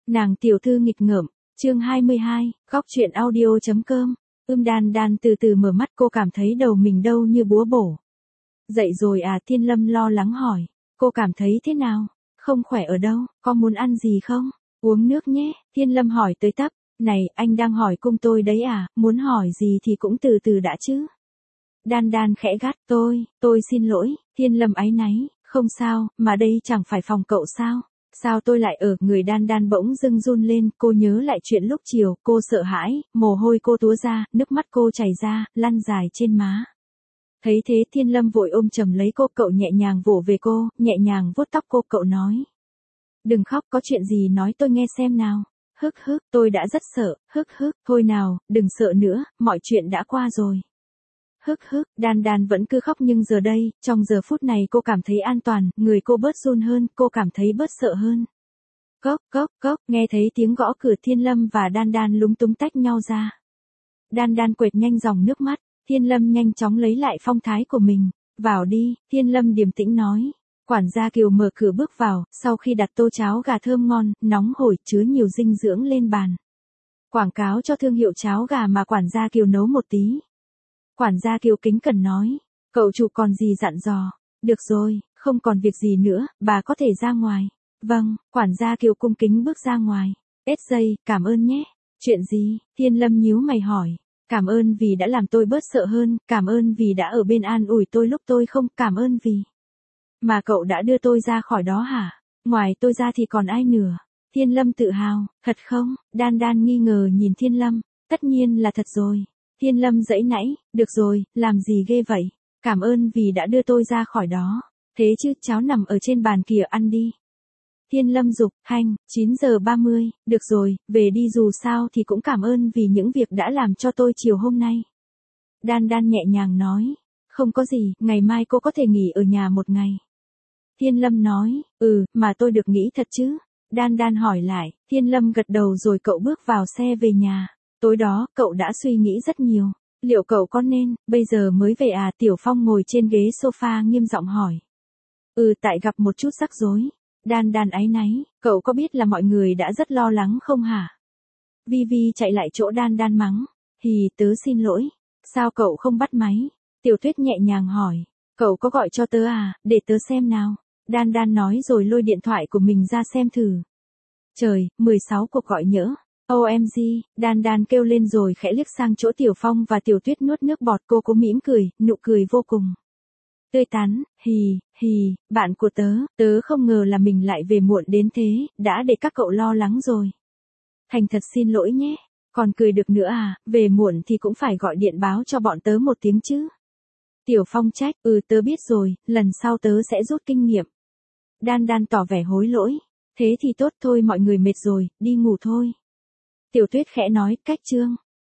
Nàng tiểu thư nghịch ngợm, chương 22, góc chuyện audio.com. Đan Đan từ từ mở mắt, cô cảm thấy đầu mình đau như búa bổ. Dậy rồi à? Thiên Lâm lo lắng hỏi. Cô cảm thấy thế nào? Không khỏe ở đâu, có muốn ăn gì không? Uống nước nhé, Thiên Lâm hỏi tới tấp. Này, anh đang hỏi cung tôi đấy à, muốn hỏi gì thì cũng từ từ đã chứ. Đan Đan khẽ gắt, tôi xin lỗi, Thiên Lâm áy náy, không sao, mà đây chẳng phải phòng cậu sao? Sao tôi lại ở? Người Đan Đan bỗng dưng run lên, cô nhớ lại chuyện lúc chiều, cô sợ hãi, mồ hôi cô túa ra, nước mắt cô chảy ra, lăn dài trên má. Thấy thế Thiên Lâm vội ôm chầm lấy cô, cậu nhẹ nhàng vỗ về cô, nhẹ nhàng vuốt tóc cô, cậu nói. Đừng khóc, có chuyện gì nói tôi nghe xem nào. Hức, tôi đã rất sợ, hức, thôi nào, đừng sợ nữa, mọi chuyện đã qua rồi. Hức, Đan Đan vẫn cứ khóc nhưng giờ đây, trong giờ phút này cô cảm thấy an toàn, người cô bớt run hơn, cô cảm thấy bớt sợ hơn. Cốc, nghe thấy tiếng gõ cửa, Thiên Lâm và Đan Đan lúng túng tách nhau ra. Đan Đan quệt nhanh dòng nước mắt, Thiên Lâm nhanh chóng lấy lại phong thái của mình. Vào đi, Thiên Lâm điềm tĩnh nói. Quản gia Kiều mở cửa bước vào, sau khi đặt tô cháo gà thơm ngon, nóng hổi, chứa nhiều dinh dưỡng lên bàn. Quảng cáo cho thương hiệu cháo gà mà quản gia Kiều nấu một tí. Quản gia Kiều kính cẩn nói, cậu chủ còn gì dặn dò? Được rồi, không còn việc gì nữa, bà có thể ra ngoài. Vâng, quản gia Kiều cung kính bước ra ngoài. SJ, cảm ơn nhé. Chuyện gì? Thiên Lâm nhíu mày hỏi. Cảm ơn vì đã làm tôi bớt sợ hơn, cảm ơn vì đã ở bên an ủi tôi lúc tôi không, cảm ơn vì mà cậu đã đưa tôi ra khỏi đó hả? Ngoài tôi ra thì còn ai nữa? Thiên Lâm tự hào, thật không? Đan Đan nghi ngờ nhìn Thiên Lâm, tất nhiên là thật rồi. Thiên Lâm giãy nãy, được rồi, làm gì ghê vậy? Cảm ơn vì đã đưa tôi ra khỏi đó. Thế chứ, cháo nằm ở trên bàn kìa, ăn đi. Thiên Lâm giục, 9:30, được rồi, về đi, dù sao thì cũng cảm ơn vì những việc đã làm cho tôi chiều hôm nay. Đan Đan nhẹ nhàng nói, không có gì, ngày mai cô có thể nghỉ ở nhà một ngày. Thiên Lâm nói, mà tôi được nghỉ thật chứ? Đan Đan hỏi lại, Thiên Lâm gật đầu rồi cậu bước vào xe về nhà. Tối đó, cậu đã suy nghĩ rất nhiều. Liệu cậu có nên, bây giờ mới về à? Tiểu Phong ngồi trên ghế sofa nghiêm giọng hỏi. Tại gặp một chút rắc rối. Đan Đan áy náy, cậu có biết là mọi người đã rất lo lắng không hả? Vi chạy lại chỗ Đan Đan mắng. Tớ xin lỗi. Sao cậu không bắt máy? Tiểu Tuyết nhẹ nhàng hỏi. Cậu có gọi cho tớ à, để tớ xem nào. Đan Đan nói rồi lôi điện thoại của mình ra xem thử. Trời, 16 cuộc gọi nhỡ. OMG, Đan Đan kêu lên rồi khẽ liếc sang chỗ Tiểu Phong và Tiểu Tuyết nuốt nước bọt, cô cố mỉm cười, nụ cười vô cùng tươi tắn. Bạn của tớ không ngờ là mình lại về muộn đến thế, đã để các cậu lo lắng rồi. Thành thật xin lỗi nhé, còn cười được nữa à, về muộn thì cũng phải gọi điện báo cho bọn tớ một tiếng chứ. Tiểu Phong trách, tớ biết rồi, lần sau tớ sẽ rút kinh nghiệm. Đan Đan tỏ vẻ hối lỗi, thế thì tốt thôi, mọi người mệt rồi, đi ngủ thôi. Tiểu Tuyết khẽ nói, cách chương.